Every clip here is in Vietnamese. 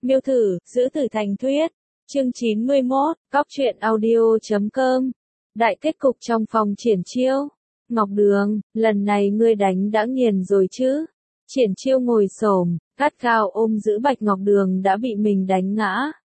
Miêu thử, giữ tử thành thuyết. Chương 91, Cóc truyện audio.com. Đại kết cục trong phòng triển chiêu. Ngọc Đường, lần này ngươi đánh đã nghiền rồi chứ? Triển chiêu ngồi xổm, gắt gao ôm giữ Bạch Ngọc Đường đã bị mình đánh ngã.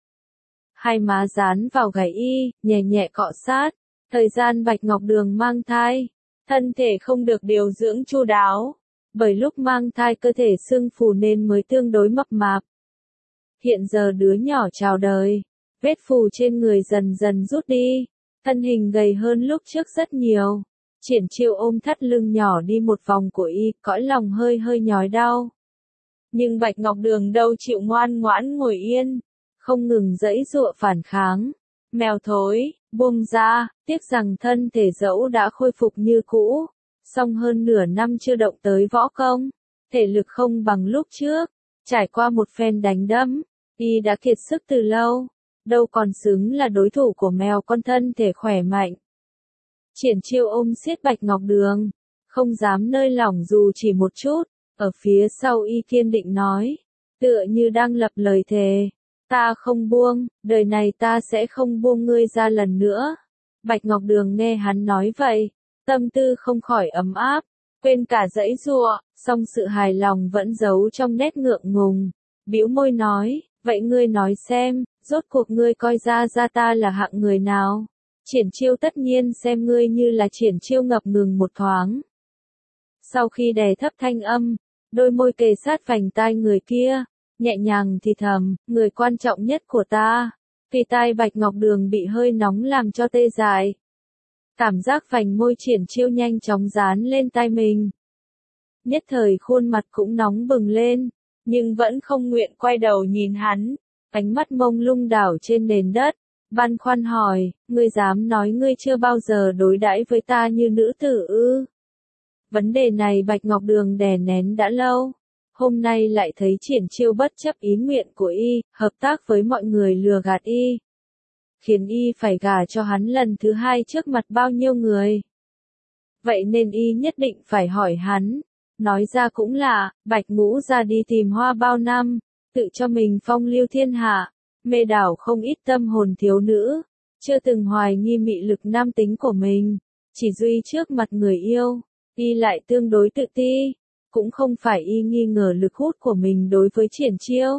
Hai má dán vào gáy y, nhẹ nhẹ cọ sát. Thời gian Bạch Ngọc Đường mang thai, thân thể không được điều dưỡng chu đáo. Bởi lúc mang thai cơ thể xương phù nên mới tương đối mập mạp. Hiện giờ đứa nhỏ chào đời, vết phù trên người dần dần rút đi, thân hình gầy hơn lúc trước rất nhiều. Triển chiêu ôm thắt lưng nhỏ đi một vòng của y, cõi lòng hơi hơi nhói đau. Nhưng Bạch Ngọc Đường đâu chịu ngoan ngoãn ngồi yên, không ngừng giãy giụa phản kháng. Mèo thối, buông ra, tiếc rằng thân thể dẫu đã khôi phục như cũ, song hơn nửa năm chưa động tới võ công, thể lực không bằng lúc trước. Trải qua một phen đánh đấm, y đã kiệt sức từ lâu, đâu còn xứng là đối thủ của mèo con thân thể khỏe mạnh. Triển chiêu ôm siết Bạch Ngọc Đường, không dám nơi lỏng dù chỉ một chút, ở phía sau y kiên định nói, tựa như đang lập lời thề, ta không buông, đời này ta sẽ không buông ngươi ra lần nữa. Bạch Ngọc Đường nghe hắn nói vậy, tâm tư không khỏi ấm áp, quên cả giãy giụa, song sự hài lòng vẫn giấu trong nét ngượng ngùng, bĩu môi nói, vậy ngươi nói xem, rốt cuộc ngươi coi ra ta là hạng người nào? Triển chiêu tất nhiên xem ngươi như là triển chiêu ngập ngừng một thoáng. Sau khi đè thấp thanh âm, đôi môi kề sát vành tai người kia, nhẹ nhàng thì thầm, người quan trọng nhất của ta. Vì tai Bạch Ngọc Đường bị hơi nóng làm cho tê dại. Cảm giác vành môi triển chiêu nhanh chóng dán lên tai mình. Nhất thời khuôn mặt cũng nóng bừng lên, nhưng vẫn không nguyện quay đầu nhìn hắn, ánh mắt mông lung đảo trên nền đất, băn khoăn hỏi, ngươi dám nói ngươi chưa bao giờ đối đãi với ta như nữ tử ư? Vấn đề này Bạch Ngọc Đường đè nén đã lâu, hôm nay lại thấy triển chiêu bất chấp ý nguyện của y, hợp tác với mọi người lừa gạt y, khiến y phải gả cho hắn lần thứ hai trước mặt bao nhiêu người. Vậy nên y nhất định phải hỏi hắn. Nói ra cũng là, Bạch Ngũ ra đi tìm hoa bao năm, tự cho mình phong lưu thiên hạ, mê đảo không ít tâm hồn thiếu nữ, chưa từng hoài nghi mị lực nam tính của mình, chỉ duy trước mặt người yêu, y lại tương đối tự ti, cũng không phải y nghi ngờ lực hút của mình đối với triển chiêu,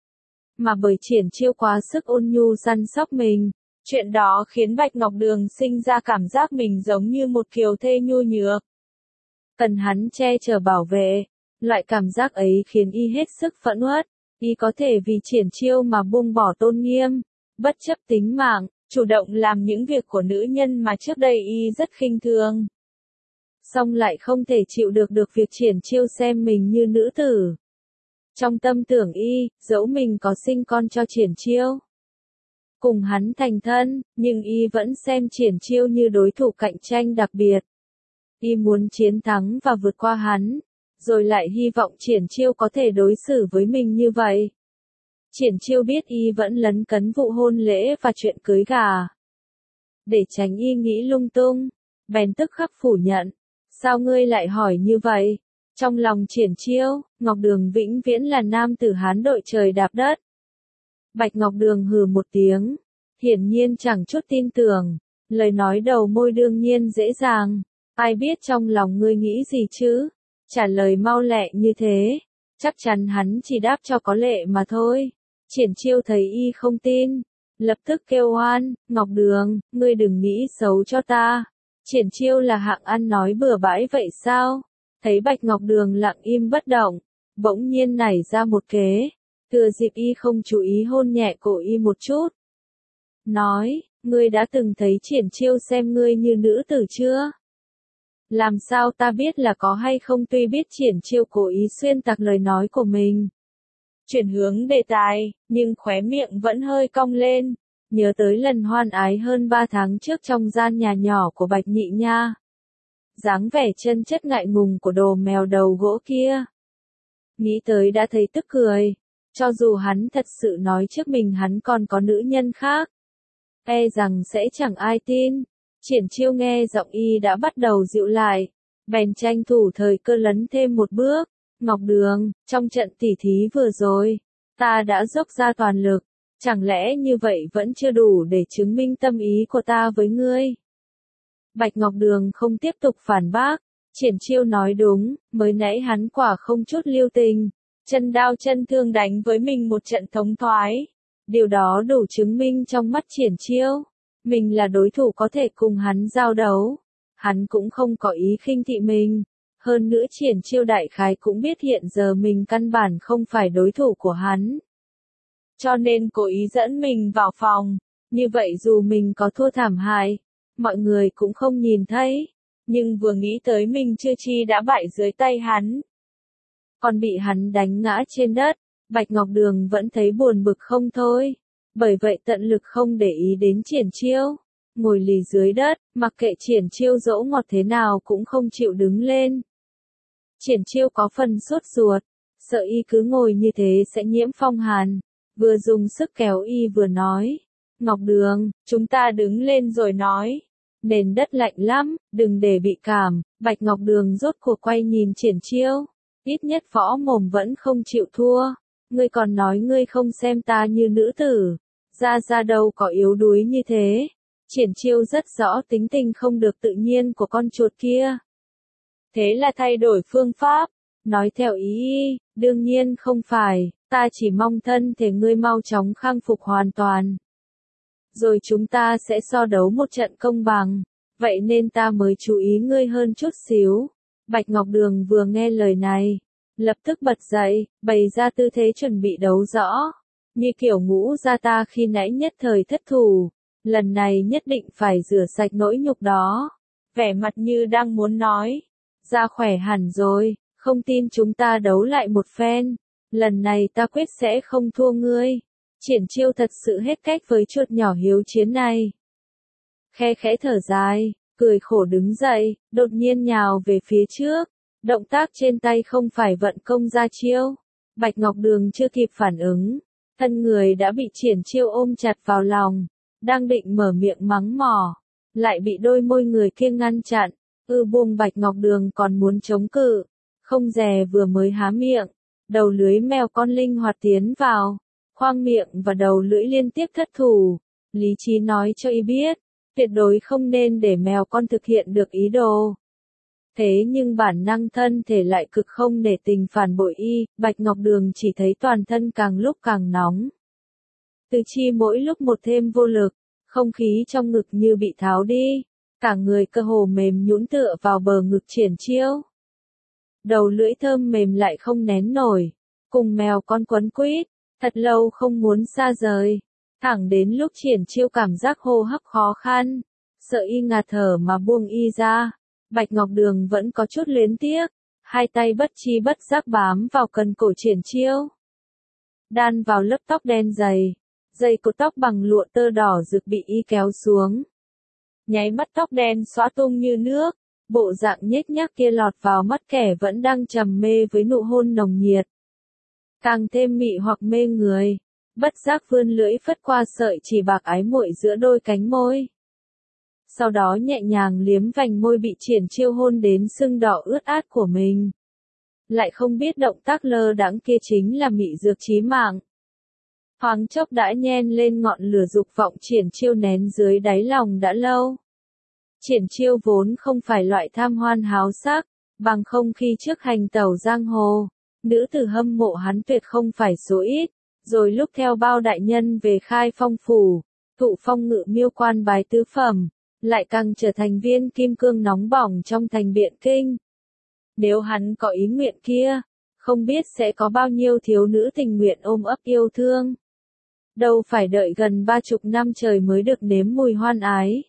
mà bởi triển chiêu quá sức ôn nhu săn sóc mình. Chuyện đó khiến Bạch Ngọc Đường sinh ra cảm giác mình giống như một kiều thê nhu nhược, cần hắn che chở bảo vệ. Loại cảm giác ấy khiến y hết sức phẫn uất, y có thể vì triển chiêu mà buông bỏ tôn nghiêm, bất chấp tính mạng, chủ động làm những việc của nữ nhân mà trước đây y rất khinh thường. Song lại không thể chịu được việc triển chiêu xem mình như nữ tử. Trong tâm tưởng y, dẫu mình có sinh con cho triển chiêu, cùng hắn thành thân, nhưng y vẫn xem triển chiêu như đối thủ cạnh tranh đặc biệt. Y muốn chiến thắng và vượt qua hắn, rồi lại hy vọng triển chiêu có thể đối xử với mình như vậy. Triển chiêu biết y vẫn lấn cấn vụ hôn lễ và chuyện cưới gà. Để tránh y nghĩ lung tung, bèn tức khắc phủ nhận. Sao ngươi lại hỏi như vậy? Trong lòng triển chiêu, Ngọc Đường vĩnh viễn là nam tử Hán đội trời đạp đất. Bạch Ngọc Đường hừ một tiếng, hiển nhiên chẳng chút tin tưởng, lời nói đầu môi đương nhiên dễ dàng. Ai biết trong lòng ngươi nghĩ gì chứ? Trả lời mau lẹ như thế, chắc chắn hắn chỉ đáp cho có lệ mà thôi. Triển chiêu thấy y không tin, lập tức kêu oan, Ngọc Đường, ngươi đừng nghĩ xấu cho ta. Triển chiêu là hạng ăn nói bừa bãi vậy sao? Thấy Bạch Ngọc Đường lặng im bất động, bỗng nhiên nảy ra một kế, thừa dịp y không chú ý hôn nhẹ cổ y một chút. Nói, ngươi đã từng thấy triển chiêu xem ngươi như nữ tử chưa? Làm sao ta biết là có hay không? Tuy biết triển chiêu cố ý xuyên tạc lời nói của mình, chuyển hướng đề tài, nhưng khóe miệng vẫn hơi cong lên, nhớ tới lần hoan ái hơn 3 tháng trước trong gian nhà nhỏ của Bạch Nhị Nha. Dáng vẻ chân chất ngại ngùng của đồ mèo đầu gỗ kia. Nghĩ tới đã thấy tức cười, cho dù hắn thật sự nói trước mình hắn còn có nữ nhân khác, e rằng sẽ chẳng ai tin. Triển chiêu nghe giọng y đã bắt đầu dịu lại, bèn tranh thủ thời cơ lấn thêm một bước. Ngọc Đường, trong trận tỉ thí vừa rồi, Ta đã dốc ra toàn lực, chẳng lẽ như vậy vẫn chưa đủ để chứng minh tâm ý của ta với ngươi? Bạch Ngọc Đường không tiếp tục phản bác, Triển Chiêu nói đúng, mới nãy hắn quả không chút lưu tình, chân đao chân thương đánh với mình một trận thống thoái. Điều đó đủ chứng minh trong mắt Triển Chiêu, mình là đối thủ có thể cùng hắn giao đấu. Hắn cũng không có ý khinh thị mình. Hơn nữa Triển Chiêu đại khái cũng biết hiện giờ mình căn bản không phải đối thủ của hắn. Cho nên cố ý dẫn mình vào phòng. Như vậy dù mình có thua thảm hại, mọi người cũng không nhìn thấy. Nhưng vừa nghĩ tới mình chưa chi đã bại dưới tay hắn, còn bị hắn đánh ngã trên đất, Bạch Ngọc Đường vẫn thấy buồn bực không thôi. Bởi vậy tận lực không để ý đến Triển Chiêu, ngồi lì dưới đất, mặc kệ Triển Chiêu dỗ ngọt thế nào cũng không chịu đứng lên. Triển Chiêu có phần sốt ruột, sợ y cứ ngồi như thế sẽ nhiễm phong hàn, vừa dùng sức kéo y vừa nói, Ngọc Đường, chúng ta đứng lên rồi nói. Nền đất lạnh lắm, đừng để bị cảm. Bạch Ngọc Đường rốt cuộc quay nhìn Triển Chiêu, ít nhất võ mồm vẫn không chịu thua. Ngươi còn nói ngươi không xem ta như nữ tử, ra đâu có yếu đuối như thế. Triển Chiêu rất rõ tính tình không được tự nhiên của con chuột kia. Thế là thay đổi phương pháp, nói theo ý, đương nhiên không phải, ta chỉ mong thân thể ngươi mau chóng khang phục hoàn toàn. Rồi chúng ta sẽ so đấu một trận công bằng, vậy nên ta mới chú ý ngươi hơn chút xíu. Bạch Ngọc Đường vừa nghe lời này, lập tức bật dậy, bày ra tư thế chuẩn bị đấu rõ, như kiểu Ngũ gia ta khi nãy nhất thời thất thủ, lần này nhất định phải rửa sạch nỗi nhục đó. Vẻ mặt như đang muốn nói, ra khỏe hẳn rồi, không tin chúng ta đấu lại một phen, lần này ta quyết sẽ không thua ngươi. Triển Chiêu thật sự hết cách với chuột nhỏ hiếu chiến này. Khe khẽ thở dài, cười khổ đứng dậy, đột nhiên nhào về phía trước. Động tác trên tay không phải vận công ra chiêu. Bạch Ngọc Đường chưa kịp phản ứng, thân người đã bị Triển Chiêu ôm chặt vào lòng, đang định mở miệng mắng mỏ, lại bị đôi môi người kia ngăn chặn. Buông Bạch Ngọc Đường còn muốn chống cự, không dè vừa mới há miệng, đầu lưới mèo con linh hoạt tiến vào, khoang miệng và đầu lưỡi liên tiếp thất thủ. Lý trí nói cho y biết, tuyệt đối không nên để mèo con thực hiện được ý đồ. Thế nhưng bản năng thân thể lại cực không để tình phản bội y, Bạch Ngọc Đường chỉ thấy toàn thân càng lúc càng nóng. Tứ chi mỗi lúc một thêm vô lực, không khí trong ngực như bị tháo đi, cả người cơ hồ mềm nhũn tựa vào bờ ngực Triển Chiêu. Đầu lưỡi thơm mềm lại không nén nổi, cùng mèo con quấn quýt, thật lâu không muốn xa rời, thẳng đến lúc Triển Chiêu cảm giác hô hấp khó khăn, sợ y ngạt thở mà buông y ra. Bạch Ngọc Đường vẫn có chút luyến tiếc, hai tay bất chi bất giác bám vào cần cổ Triển Chiêu, đan vào lớp tóc đen dày, dây cột tóc bằng lụa tơ đỏ rực bị y kéo xuống. Nháy mắt tóc đen xóa tung như nước, bộ dạng nhếch nhác kia lọt vào mắt kẻ vẫn đang trầm mê với nụ hôn nồng nhiệt. Càng thêm mị hoặc mê người, bất giác vươn lưỡi phất qua sợi chỉ bạc ái muội giữa đôi cánh môi. Sau đó nhẹ nhàng liếm vành môi bị Triển Chiêu hôn đến sưng đỏ ướt át của mình. Lại không biết động tác lơ đãng kia chính là mị dược chí mạng. Thoáng chốc đã nhen lên ngọn lửa dục vọng Triển Chiêu nén dưới đáy lòng đã lâu. Triển Chiêu vốn không phải loại tham hoan háo sắc, bằng không khi trước hành tẩu giang hồ, nữ tử hâm mộ hắn tuyệt không phải số ít, rồi lúc theo bao đại nhân về Khai Phong phủ, thụ phong ngự miêu quan bái tứ phẩm, lại càng trở thành viên kim cương nóng bỏng trong thành Biện Kinh. Nếu hắn có ý nguyện kia, không biết sẽ có bao nhiêu thiếu nữ tình nguyện ôm ấp yêu thương. Đâu phải đợi gần 30 năm trời mới được nếm mùi hoan ái.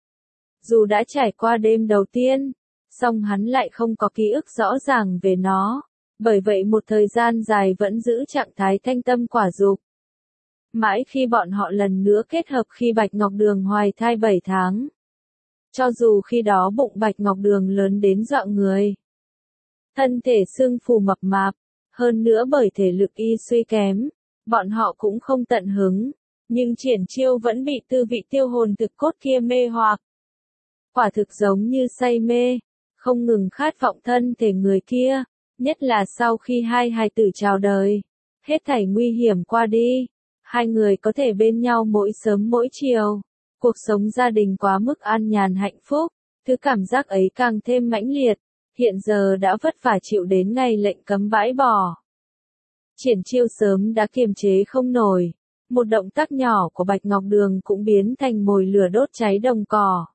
Dù đã trải qua đêm đầu tiên, song hắn lại không có ký ức rõ ràng về nó, bởi vậy một thời gian dài vẫn giữ trạng thái thanh tâm quả dục. Mãi khi bọn họ lần nữa kết hợp khi Bạch Ngọc Đường hoài thai 7 tháng. Cho dù khi đó bụng Bạch Ngọc Đường lớn đến dọa người, thân thể xương phù mập mạp, hơn nữa bởi thể lực y suy kém, bọn họ cũng không tận hứng, nhưng Triển Chiêu vẫn bị tư vị tiêu hồn thực cốt kia mê hoặc. Quả thực giống như say mê, không ngừng khát vọng thân thể người kia, nhất là sau khi hai hài tử chào đời. Hết thảy nguy hiểm qua đi. Hai người có thể bên nhau mỗi sớm mỗi chiều. Cuộc sống gia đình quá mức an nhàn hạnh phúc. Thứ cảm giác ấy càng thêm mãnh liệt. Hiện giờ đã vất vả chịu đến ngày lệnh cấm bãi bỏ. Triển Chiêu sớm đã kiềm chế không nổi. Một động tác nhỏ của Bạch Ngọc Đường cũng biến thành mồi lửa đốt cháy đồng cỏ.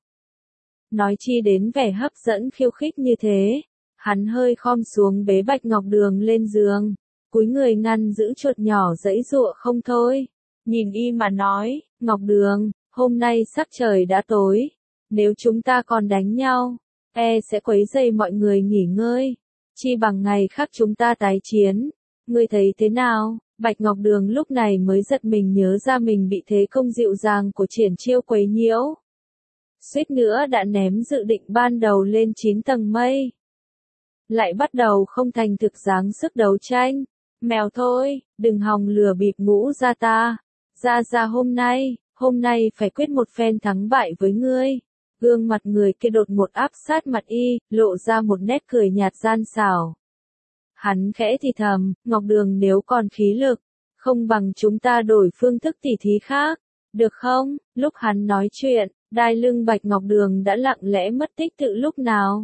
Nói chi đến vẻ hấp dẫn khiêu khích như thế. Hắn hơi khom xuống bế Bạch Ngọc Đường lên giường. Cúi người ngăn giữ chuột nhỏ giãy giụa không thôi. Nhìn y mà nói, Ngọc Đường, hôm nay sắc trời đã tối. Nếu chúng ta còn đánh nhau, sẽ quấy rầy mọi người nghỉ ngơi. Chi bằng ngày khác chúng ta tái chiến. Ngươi thấy thế nào? Bạch Ngọc Đường lúc này mới giật mình nhớ ra mình bị thế công dịu dàng của Triển Chiêu quấy nhiễu. Suýt nữa đã ném dự định ban đầu lên 9 tầng mây. Lại bắt đầu không thành thực dáng sức đấu tranh. Mèo thôi, đừng hòng lừa bịp Ngũ gia ta. Ra hôm nay phải quyết một phen thắng bại với ngươi. Gương mặt người kia đột ngột áp sát mặt y, lộ ra một nét cười nhạt gian xảo. Hắn khẽ thì thầm, Ngọc Đường nếu còn khí lực, không bằng chúng ta đổi phương thức tỉ thí khác, được không? Lúc hắn nói chuyện, đai lưng Bạch Ngọc Đường đã lặng lẽ mất tích từ lúc nào.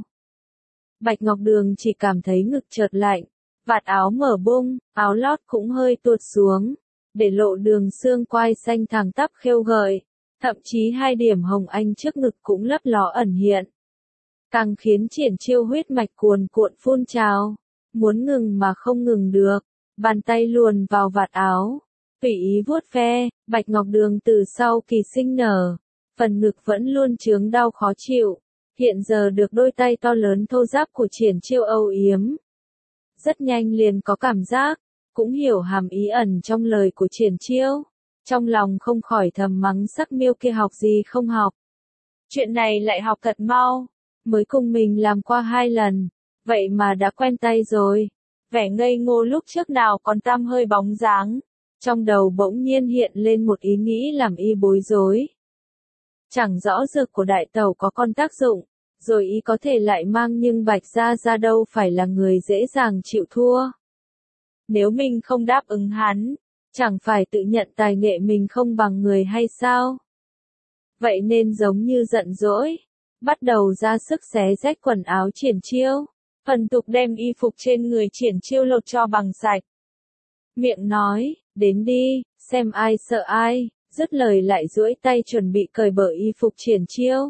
Bạch Ngọc Đường chỉ cảm thấy ngực chợt lạnh, vạt áo mở bung, áo lót cũng hơi tuột xuống, để lộ đường xương quai xanh thẳng tắp khêu gợi, thậm chí 2 điểm hồng anh trước ngực cũng lấp ló ẩn hiện. Càng khiến Triển Chiêu huyết mạch cuồn cuộn phun trào. Muốn ngừng mà không ngừng được, bàn tay luồn vào vạt áo, tùy ý vuốt ve. Bạch Ngọc Đường từ sau kỳ sinh nở, phần ngực vẫn luôn chướng đau khó chịu, hiện giờ được đôi tay to lớn thô ráp của Triển Chiêu âu yếm. Rất nhanh liền có cảm giác, cũng hiểu hàm ý ẩn trong lời của Triển Chiêu, trong lòng không khỏi thầm mắng sắc miêu kia học gì không học. Chuyện này lại học thật mau, mới cùng mình làm qua 2 lần. Vậy mà đã quen tay rồi. Vẻ ngây ngô lúc trước nào còn tăm hơi bóng dáng. Trong đầu bỗng nhiên hiện lên một ý nghĩ làm y bối rối. Chẳng rõ dược của đại tẩu có con tác dụng, rồi y có thể lại mang nhưng Bạch Gia Gia đâu phải là người dễ dàng chịu thua. Nếu mình không đáp ứng hắn, chẳng phải tự nhận tài nghệ mình không bằng người hay sao? Vậy nên giống như giận dỗi, bắt đầu ra sức xé rách quần áo Triển Chiêu. Phần tục đem y phục trên người Triển Chiêu lột cho bằng sạch. Miệng nói, đến đi, xem ai sợ ai, dứt lời lại duỗi tay chuẩn bị cởi bở y phục Triển Chiêu.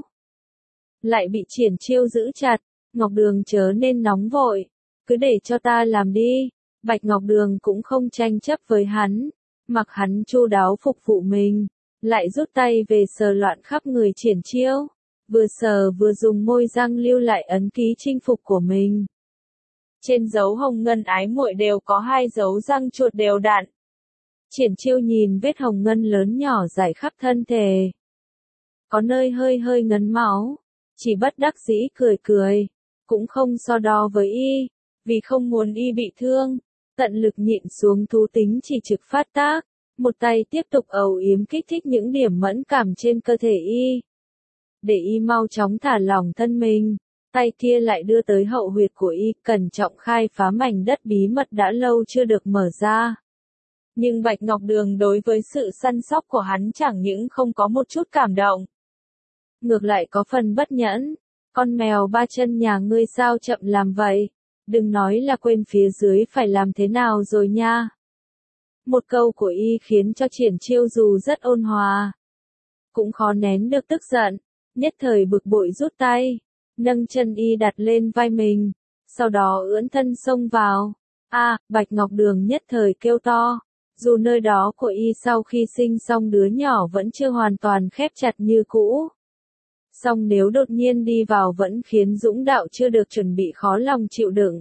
Lại bị Triển Chiêu giữ chặt, Ngọc Đường chớ nên nóng vội, cứ để cho ta làm đi. Bạch Ngọc Đường cũng không tranh chấp với hắn, mặc hắn chu đáo phục vụ mình, lại rút tay về sờ loạn khắp người Triển Chiêu. Vừa sờ vừa dùng môi răng lưu lại ấn ký chinh phục của mình. Trên dấu hồng ngân ái muội đều có 2 dấu răng chuột đều đặn. Triển Chiêu nhìn vết hồng ngân lớn nhỏ rải khắp thân thể. Có nơi hơi ngấn máu, chỉ bất đắc dĩ cười, cũng không so đo với y, vì không muốn y bị thương, tận lực nhịn xuống thú tính chỉ trực phát tác, một tay tiếp tục âu yếm kích thích những điểm mẫn cảm trên cơ thể y. Để y mau chóng thả lỏng thân mình, tay kia lại đưa tới hậu huyệt của y, cẩn trọng khai phá mảnh đất bí mật đã lâu chưa được mở ra. Nhưng Bạch Ngọc Đường đối với sự săn sóc của hắn chẳng những không có một chút cảm động. Ngược lại có phần bất nhẫn, con mèo 3 chân nhà ngươi sao chậm làm vậy, đừng nói là quên phía dưới phải làm thế nào rồi nha. Một câu của y khiến cho Triển Chiêu dù rất ôn hòa, cũng khó nén được tức giận. Nhất thời bực bội rút tay, nâng chân y đặt lên vai mình, sau đó ưỡn thân xông vào. Bạch Ngọc Đường nhất thời kêu to, dù nơi đó của y sau khi sinh xong đứa nhỏ vẫn chưa hoàn toàn khép chặt như cũ. Song nếu đột nhiên đi vào vẫn khiến dũng đạo chưa được chuẩn bị khó lòng chịu đựng.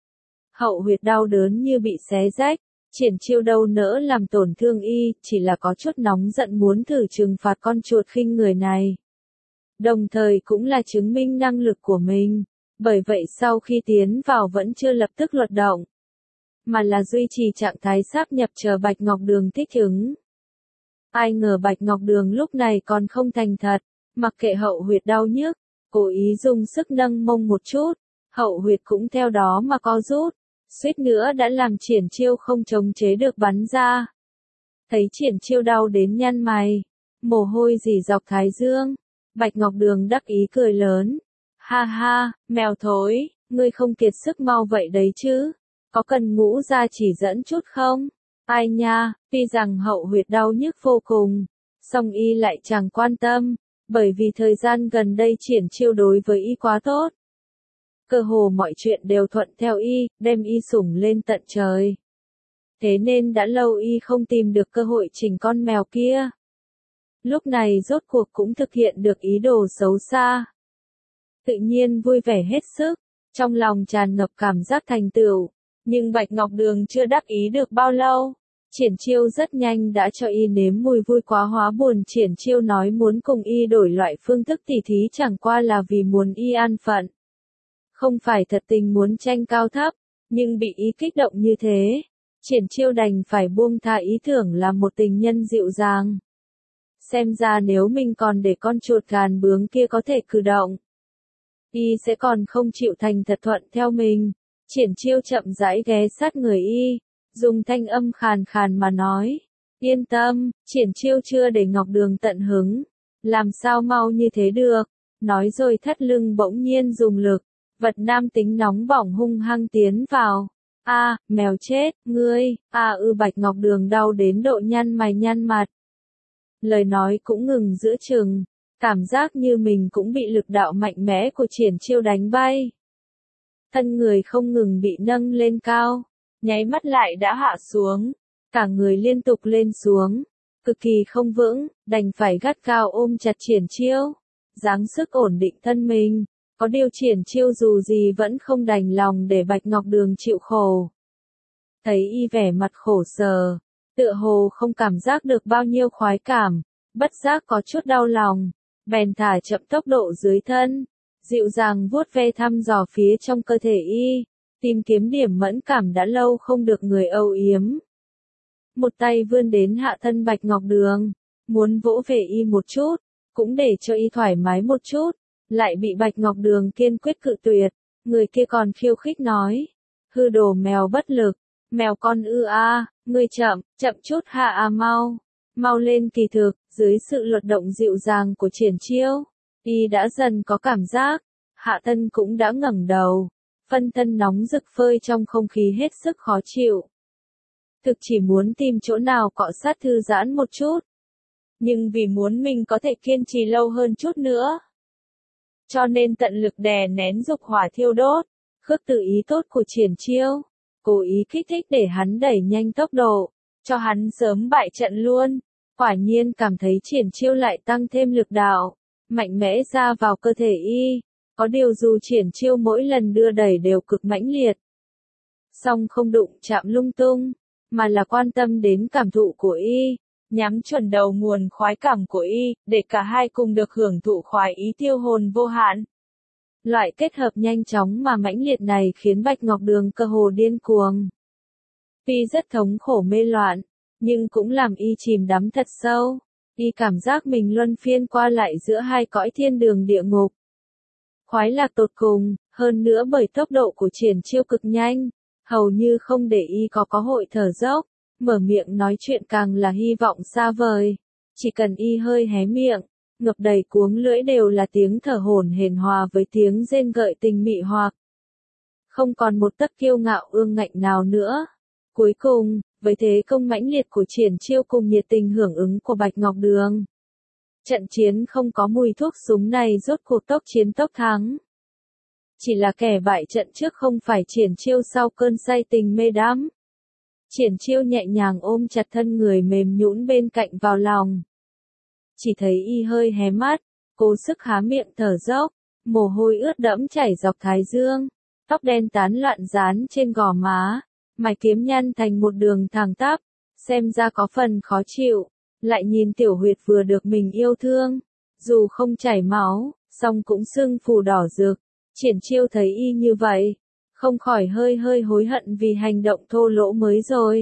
Hậu huyệt đau đớn như bị xé rách, Triển Chiêu đâu nỡ làm tổn thương y, chỉ là có chút nóng giận muốn thử trừng phạt con chuột khinh người này. Đồng thời cũng là chứng minh năng lực của mình, bởi vậy sau khi tiến vào vẫn chưa lập tức luật động, mà là duy trì trạng thái sáp nhập chờ Bạch Ngọc Đường thích ứng. Ai ngờ Bạch Ngọc Đường lúc này còn không thành thật, mặc kệ hậu huyệt đau nhức, cố ý dùng sức nâng mông một chút, hậu huyệt cũng theo đó mà co rút, suýt nữa đã làm Triển Chiêu không chống chế được bắn ra. Thấy Triển Chiêu đau đến nhăn mày, mồ hôi rỉ dọc thái dương, Bạch Ngọc Đường đắc ý cười lớn. Ha ha, mèo thối, ngươi không kiệt sức mau vậy đấy chứ, có cần ngũ ra chỉ dẫn chút không? Ai nha, tuy rằng hậu huyệt đau nhức vô cùng, song y lại chẳng quan tâm, bởi vì thời gian gần đây Triển Chiêu đối với y quá tốt. Cơ hồ mọi chuyện đều thuận theo y, đem y sủng lên tận trời. Thế nên đã lâu y không tìm được cơ hội chỉnh con mèo kia. Lúc này rốt cuộc cũng thực hiện được ý đồ xấu xa. Tự nhiên vui vẻ hết sức, trong lòng tràn ngập cảm giác thành tựu. Nhưng Bạch Ngọc Đường chưa đắc ý được bao lâu. Triển Chiêu rất nhanh đã cho y nếm mùi vui quá hóa buồn. Triển Chiêu nói muốn cùng y đổi loại phương thức tỉ thí chẳng qua là vì muốn y an phận. Không phải thật tình muốn tranh cao thấp, nhưng bị ý kích động như thế. Triển Chiêu đành phải buông tha ý tưởng là một tình nhân dịu dàng. Xem ra nếu mình còn để con chuột gàn bướng kia có thể cử động, y sẽ còn không chịu thành thật thuận theo mình. Triển Chiêu chậm rãi ghé sát người y, dùng thanh âm khàn khàn mà nói. Yên tâm, Triển Chiêu chưa để Ngọc Đường tận hứng. Làm sao mau như thế được? Nói rồi thắt lưng bỗng nhiên dùng lực, vật nam tính nóng bỏng hung hăng tiến vào. A, mèo chết, ngươi, Bạch Ngọc Đường đau đến độ nhăn mày nhăn mặt. Lời nói cũng ngừng giữa chừng, cảm giác như mình cũng bị lực đạo mạnh mẽ của Triển Chiêu đánh bay. Thân người không ngừng bị nâng lên cao, nháy mắt lại đã hạ xuống, cả người liên tục lên xuống, cực kỳ không vững, đành phải gắt gao ôm chặt Triển Chiêu, dáng sức ổn định thân mình. Có điều Triển Chiêu dù gì vẫn không đành lòng để Bạch Ngọc Đường chịu khổ. Thấy y vẻ mặt khổ sở, tựa hồ không cảm giác được bao nhiêu khoái cảm, bất giác có chút đau lòng, bèn thả chậm tốc độ dưới thân, dịu dàng vuốt ve thăm dò phía trong cơ thể y, tìm kiếm điểm mẫn cảm đã lâu không được người âu yếm. Một tay vươn đến hạ thân Bạch Ngọc Đường, muốn vỗ về y một chút, cũng để cho y thoải mái một chút. Lại bị Bạch Ngọc Đường kiên quyết cự tuyệt, người kia còn khiêu khích nói. Hư đồ mèo bất lực, mèo con ngươi chậm chút hạ mau lên. Kỳ thực, dưới sự luật động dịu dàng của Triển Chiêu, y đã dần có cảm giác, hạ thân cũng đã ngẩng đầu, phân thân nóng rực phơi trong không khí hết sức khó chịu. Thực chỉ muốn tìm chỗ nào cọ sát thư giãn một chút, nhưng vì muốn mình có thể kiên trì lâu hơn chút nữa, cho nên tận lực đè nén dục hỏa thiêu đốt, khước từ ý tốt của Triển Chiêu, cố ý kích thích để hắn đẩy nhanh tốc độ, cho hắn sớm bại trận luôn. Quả nhiên cảm thấy Triển Chiêu lại tăng thêm lực đạo, mạnh mẽ ra vào cơ thể y, có điều dù Triển Chiêu mỗi lần đưa đẩy đều cực mãnh liệt, song không đụng chạm lung tung, mà là quan tâm đến cảm thụ của y, nhắm chuẩn đầu nguồn khoái cảm của y, để cả hai cùng được hưởng thụ khoái ý tiêu hồn vô hạn. Loại kết hợp nhanh chóng mà mãnh liệt này khiến Bạch Ngọc Đường cơ hồ điên cuồng. Tuy rất thống khổ mê loạn, nhưng cũng làm y chìm đắm thật sâu, y cảm giác mình luân phiên qua lại giữa hai cõi thiên đường địa ngục. Khoái lạc tột cùng, hơn nữa bởi tốc độ của Triển Chiêu cực nhanh, hầu như không để y có hội thở dốc. Mở miệng nói chuyện càng là hy vọng xa vời. Chỉ cần y hơi hé miệng, ngập đầy cuống lưỡi đều là tiếng thở hổn hển hòa với tiếng rên gợi tình mị hoặc. Không còn một tấc kiêu ngạo ương ngạnh nào nữa. Cuối cùng, với thế công mãnh liệt của Triển Chiêu cùng nhiệt tình hưởng ứng của Bạch Ngọc Đường, trận chiến không có mùi thuốc súng này rốt cuộc tốc chiến tốc thắng. Chỉ là kẻ bại trận trước không phải Triển Chiêu sau cơn say tình mê đắm. Triển Chiêu nhẹ nhàng ôm chặt thân người mềm nhũn bên cạnh vào lòng. Chỉ thấy y hơi hé mắt, cố sức há miệng thở dốc, mồ hôi ướt đẫm chảy dọc thái dương, tóc đen tán loạn dán trên gò má, mày kiếm nhăn thành một đường thẳng tắp, xem ra có phần khó chịu, lại nhìn tiểu huyệt vừa được mình yêu thương, dù không chảy máu, song cũng sưng phù đỏ rực. Triển Chiêu thấy y như vậy, không khỏi hơi hối hận vì hành động thô lỗ mới rồi.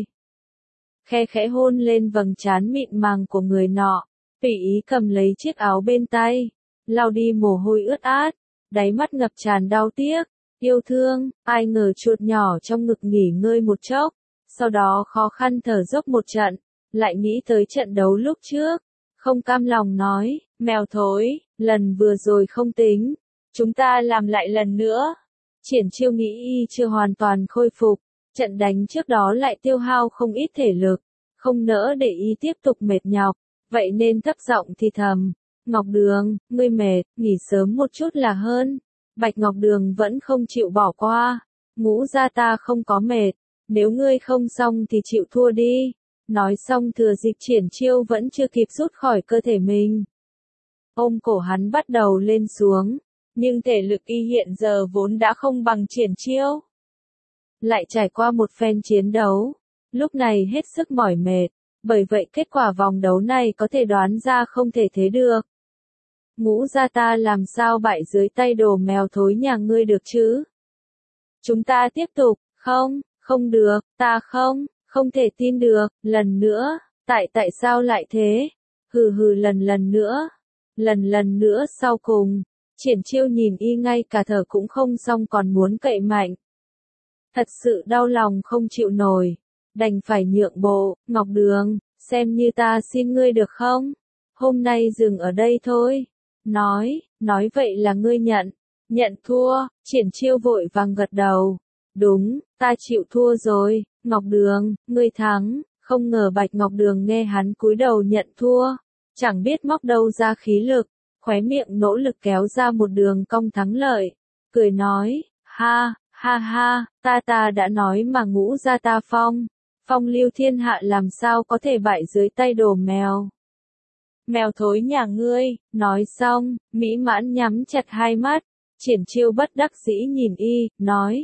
Khe khẽ hôn lên vầng trán mịn màng của người nọ, tùy ý cầm lấy chiếc áo bên tay, lau đi mồ hôi ướt át, đáy mắt ngập tràn đau tiếc, Yêu thương, ai ngờ chuột nhỏ trong ngực nghỉ ngơi một chốc, sau đó khó khăn thở dốc một trận, lại nghĩ tới trận đấu lúc trước, không cam lòng nói, mèo thối, lần vừa rồi không tính, chúng ta làm lại lần nữa. Triển Chiêu nghĩ y chưa hoàn toàn khôi phục, trận đánh trước đó lại tiêu hao không ít thể lực, không nỡ để y tiếp tục mệt nhọc, vậy nên thấp giọng thì thầm, Ngọc Đường, ngươi mệt, nghỉ sớm một chút là hơn. Bạch Ngọc Đường vẫn không chịu bỏ qua, Ngũ gia ta không có mệt, nếu ngươi không xong thì chịu thua đi. Nói xong thừa dịp Triển Chiêu vẫn chưa kịp rút khỏi cơ thể mình. Ôm cổ hắn bắt đầu lên xuống, nhưng thể lực y hiện giờ vốn đã không bằng Triển Chiêu. Lại trải qua một phen chiến đấu, lúc này hết sức mỏi mệt, bởi vậy kết quả vòng đấu này có thể đoán ra không thể thế được. Ngũ gia ta làm sao bại dưới tay đồ mèo thối nhà ngươi được chứ? Chúng ta tiếp tục, không, không được, ta không thể tin được, lần nữa, tại sao lại thế? Hừ hừ lần nữa sau cùng, Triển Chiêu nhìn y ngay cả thở cũng không xong còn muốn cậy mạnh. Thật sự đau lòng không chịu nổi, đành phải nhượng bộ, Ngọc Đường, xem như ta xin ngươi được không? Hôm nay dừng ở đây thôi. Nói vậy là ngươi nhận thua, Triển Chiêu vội vàng gật đầu. Đúng, ta chịu thua rồi, Ngọc Đường, ngươi thắng, không ngờ Bạch Ngọc Đường nghe hắn cúi đầu nhận thua, chẳng biết móc đâu ra khí lực, khóe miệng nỗ lực kéo ra một đường cong thắng lợi, cười nói, ha, ta đã nói mà Ngũ gia ta phong lưu thiên hạ làm sao có thể bại dưới tay đồ mèo. Mèo thối nhà ngươi, nói xong, mỹ mãn nhắm chặt hai mắt, Triển Chiêu bất đắc dĩ nhìn y, nói,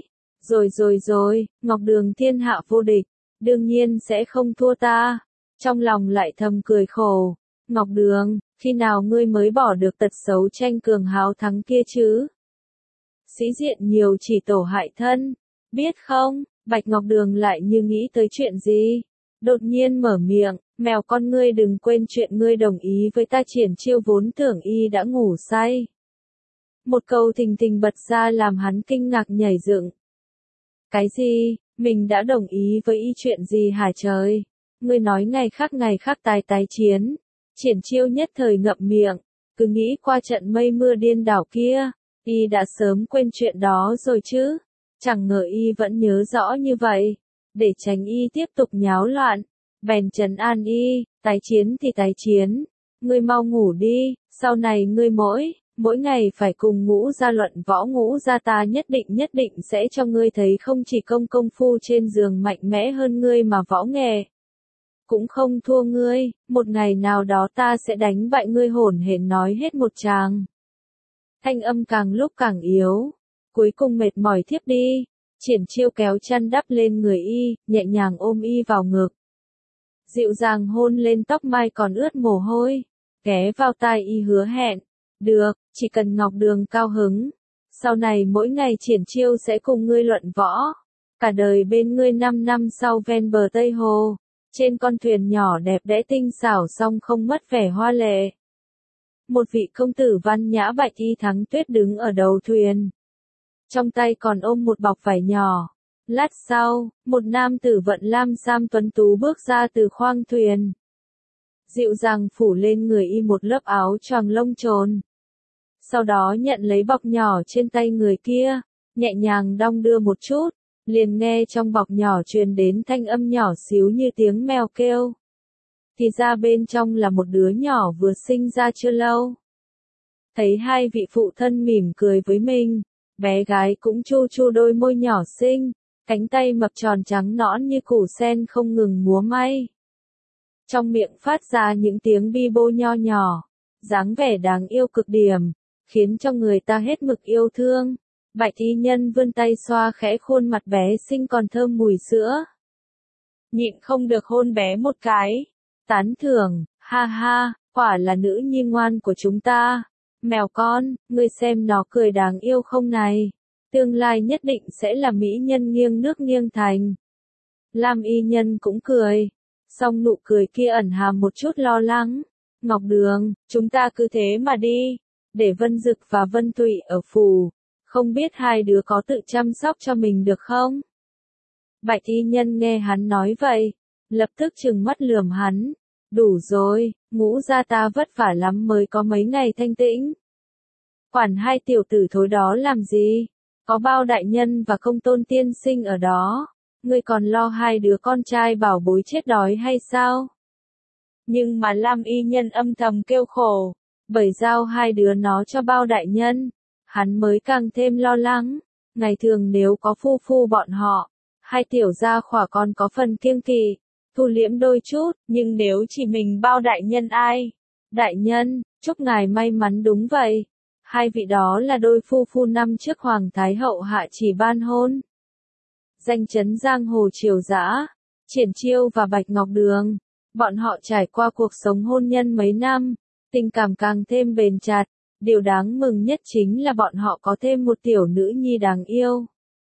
rồi, Ngọc Đường thiên hạ vô địch, đương nhiên sẽ không thua ta. Trong lòng lại thầm cười khổ, Ngọc Đường, khi nào ngươi mới bỏ được tật xấu tranh cường háo thắng kia chứ? Sĩ diện nhiều chỉ tổ hại thân, biết không? Bạch Ngọc Đường lại như nghĩ tới chuyện gì, đột nhiên mở miệng, mèo con ngươi đừng quên chuyện ngươi đồng ý với ta. Triển Chiêu vốn tưởng y đã ngủ say. Một câu thình thình bật ra làm hắn kinh ngạc nhảy dựng. Cái gì, mình đã đồng ý với y chuyện gì hả trời? Ngươi nói ngày khác tái chiến. Triển Chiêu nhất thời ngậm miệng, cứ nghĩ qua trận mây mưa điên đảo kia, y đã sớm quên chuyện đó rồi chứ. Chẳng ngờ y vẫn nhớ rõ như vậy, để tránh y tiếp tục nháo loạn, bèn trấn an y, tái chiến thì tái chiến, ngươi mau ngủ đi, sau này ngươi mỗi ngày phải cùng Ngũ gia luận võ. Ngũ gia ta nhất định sẽ cho ngươi thấy không chỉ công phu trên giường mạnh mẽ hơn ngươi mà võ nghệ cũng không thua ngươi, một ngày nào đó ta sẽ đánh bại ngươi. Hổn hển nói hết một tràng, thanh âm càng lúc càng yếu, cuối cùng mệt mỏi thiếp đi. Triển Chiêu kéo chăn đắp lên người y, nhẹ nhàng ôm y vào ngực, dịu dàng hôn lên tóc mai còn ướt mồ hôi, ghé vào tai y hứa hẹn, được, chỉ cần Ngọc Đường cao hứng, sau này mỗi ngày Triển Chiêu sẽ cùng ngươi luận võ, cả đời bên ngươi. 5 năm sau ven bờ Tây Hồ, trên con thuyền nhỏ đẹp đẽ tinh xảo song không mất vẻ hoa lệ, một vị công tử văn nhã bạch y thắng tuyết đứng ở đầu thuyền, trong tay còn ôm một bọc vải nhỏ. Lát sau, một nam tử vận lam sam tuấn tú bước ra từ khoang thuyền, dịu dàng phủ lên người y một lớp áo choàng lông trồn. Sau đó nhận lấy bọc nhỏ trên tay người kia, nhẹ nhàng đong đưa một chút, liền nghe trong bọc nhỏ truyền đến thanh âm nhỏ xíu như tiếng mèo kêu. Thì ra bên trong là một đứa nhỏ vừa sinh ra chưa lâu. Thấy hai vị phụ thân mỉm cười với mình, bé gái cũng chu chu đôi môi nhỏ xinh, cánh tay mập tròn trắng nõn như củ sen không ngừng múa may. Trong miệng phát ra những tiếng bi bô nho nhỏ, dáng vẻ đáng yêu cực điểm, khiến cho người ta hết mực yêu thương. Bạch y nhân vươn tay xoa khẽ khuôn mặt bé xinh còn thơm mùi sữa. Nhịn không được hôn bé một cái, tán thưởng, ha, quả là nữ nhi ngoan của chúng ta. Mèo con, ngươi xem nó cười đáng yêu không này, tương lai nhất định sẽ là mỹ nhân nghiêng nước nghiêng thành. Lam y nhân cũng cười, song nụ cười kia ẩn hàm một chút lo lắng. Ngọc Đường, chúng ta cứ thế mà đi, để Vân Dực và Vân Tụy ở phủ, không biết hai đứa có tự chăm sóc cho mình được không? Bạch y nhân nghe hắn nói vậy, lập tức trừng mắt lườm hắn. Đủ rồi, Ngũ gia ta vất vả lắm mới có mấy ngày thanh tĩnh. Quản hai tiểu tử thối đó làm gì? Có Bao đại nhân và Công tôn tiên sinh ở đó, ngươi còn lo hai đứa con trai bảo bối chết đói hay sao? Nhưng mà Lam y nhân âm thầm kêu khổ, bởi giao hai đứa nó cho Bao đại nhân, hắn mới càng thêm lo lắng. Ngày thường nếu có phu phu bọn họ, hai tiểu gia khỏa còn có phần kiêng kỵ, thu liễm đôi chút, nhưng nếu chỉ mình Bao đại nhân ai? Đại nhân, chúc ngài may mắn. Đúng vậy. Hai vị đó là đôi phu phu năm trước Hoàng Thái Hậu hạ chỉ ban hôn. Danh chấn giang hồ triều dã, Triển Chiêu và Bạch Ngọc Đường. Bọn họ trải qua cuộc sống hôn nhân mấy năm, tình cảm càng thêm bền chặt. Điều đáng mừng nhất chính là bọn họ có thêm một tiểu nữ nhi đáng yêu.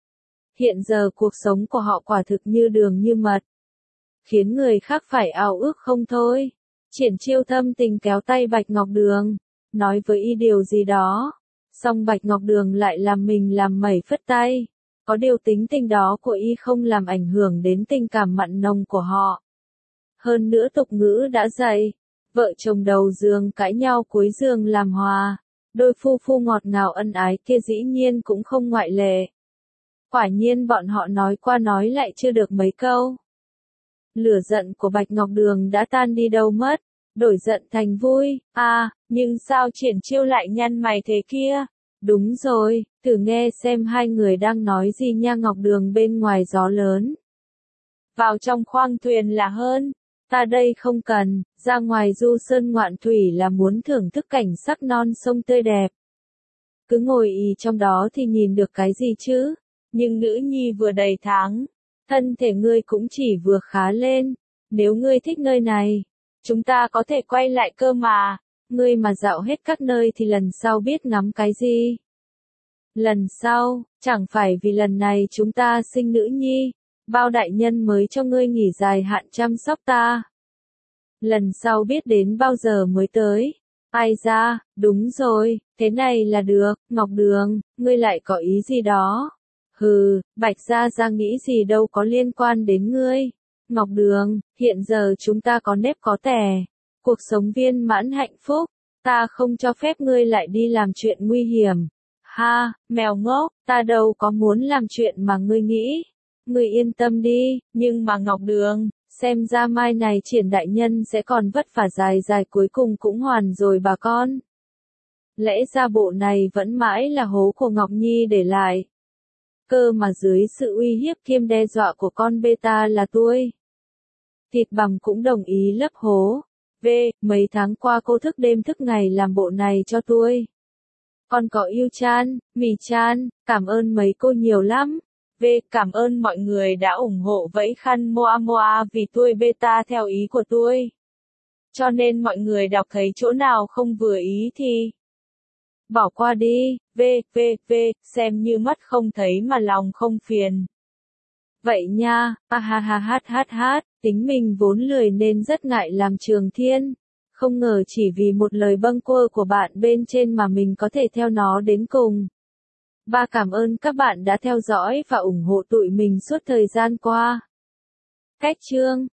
Hiện giờ cuộc sống của họ quả thực như đường như mật, khiến người khác phải ao ước không thôi. Triển Chiêu thâm tình kéo tay Bạch Ngọc Đường, nói với y điều gì đó, song Bạch Ngọc Đường lại làm mình làm mẩy phất tay. Có điều tính tình đó của y không làm ảnh hưởng đến tình cảm mặn nồng của họ. Hơn nữa tục ngữ đã dạy, vợ chồng đầu giường cãi nhau cuối giường làm hòa, đôi phu phu ngọt ngào ân ái kia dĩ nhiên cũng không ngoại lệ. Quả nhiên bọn họ nói qua nói lại chưa được mấy câu, lửa giận của Bạch Ngọc Đường đã tan đi đâu mất, đổi giận thành vui. Nhưng sao Triển Chiêu lại nhăn mày thế kia? Đúng rồi, thử nghe xem hai người đang nói gì nha. Ngọc Đường bên ngoài gió lớn, vào trong khoang thuyền là hơn. Ta đây không cần, ra ngoài du sơn ngoạn thủy là muốn thưởng thức cảnh sắc non sông tươi đẹp. Cứ ngồi ì trong đó thì nhìn được cái gì chứ? Nhưng nữ nhi vừa đầy tháng, thân thể ngươi cũng chỉ vừa khá lên. Nếu ngươi thích nơi này, chúng ta có thể quay lại cơ mà. Ngươi mà dạo hết các nơi thì lần sau biết ngắm cái gì? Lần sau, chẳng phải vì lần này chúng ta sinh nữ nhi, Bao đại nhân mới cho ngươi nghỉ dài hạn chăm sóc ta. Lần sau biết đến bao giờ mới tới. Ai ra, đúng rồi, thế này là được. Ngọc Đường, ngươi lại có ý gì đó? Hừ, Bạch gia gia nghĩ gì đâu có liên quan đến ngươi. Ngọc Đường, hiện giờ chúng ta có nếp có tẻ, cuộc sống viên mãn hạnh phúc, ta không cho phép ngươi lại đi làm chuyện nguy hiểm. Ha, mèo ngốc, ta đâu có muốn làm chuyện mà ngươi nghĩ. Ngươi yên tâm đi. Nhưng mà Ngọc Đường, xem ra mai này Triển đại nhân sẽ còn vất vả dài dài, cuối cùng cũng hoàn rồi bà con. Lẽ ra bộ này vẫn mãi là hố của Ngọc Nhi để lại. Cơ mà dưới sự uy hiếp kiêm đe dọa của con beta là tôi, Thịt Bằm cũng đồng ý lấp hố. Mấy tháng qua cô thức đêm thức ngày làm bộ này cho tôi. Còn có Yêu Chan, Mì Chan, cảm ơn mấy cô nhiều lắm. Cảm ơn mọi người đã ủng hộ vẫy khăn Moa Moa vì tôi beta theo ý của tôi. Cho nên mọi người đọc thấy chỗ nào không vừa ý thì bỏ qua đi. Xem như mắt không thấy mà lòng không phiền. Vậy nha. Tính mình vốn lười nên rất ngại làm Trường Thiên. Không ngờ chỉ vì một lời bâng quơ của bạn bên trên mà mình có thể theo nó đến cùng. Cảm ơn các bạn đã theo dõi và ủng hộ tụi mình suốt thời gian qua. Cách chương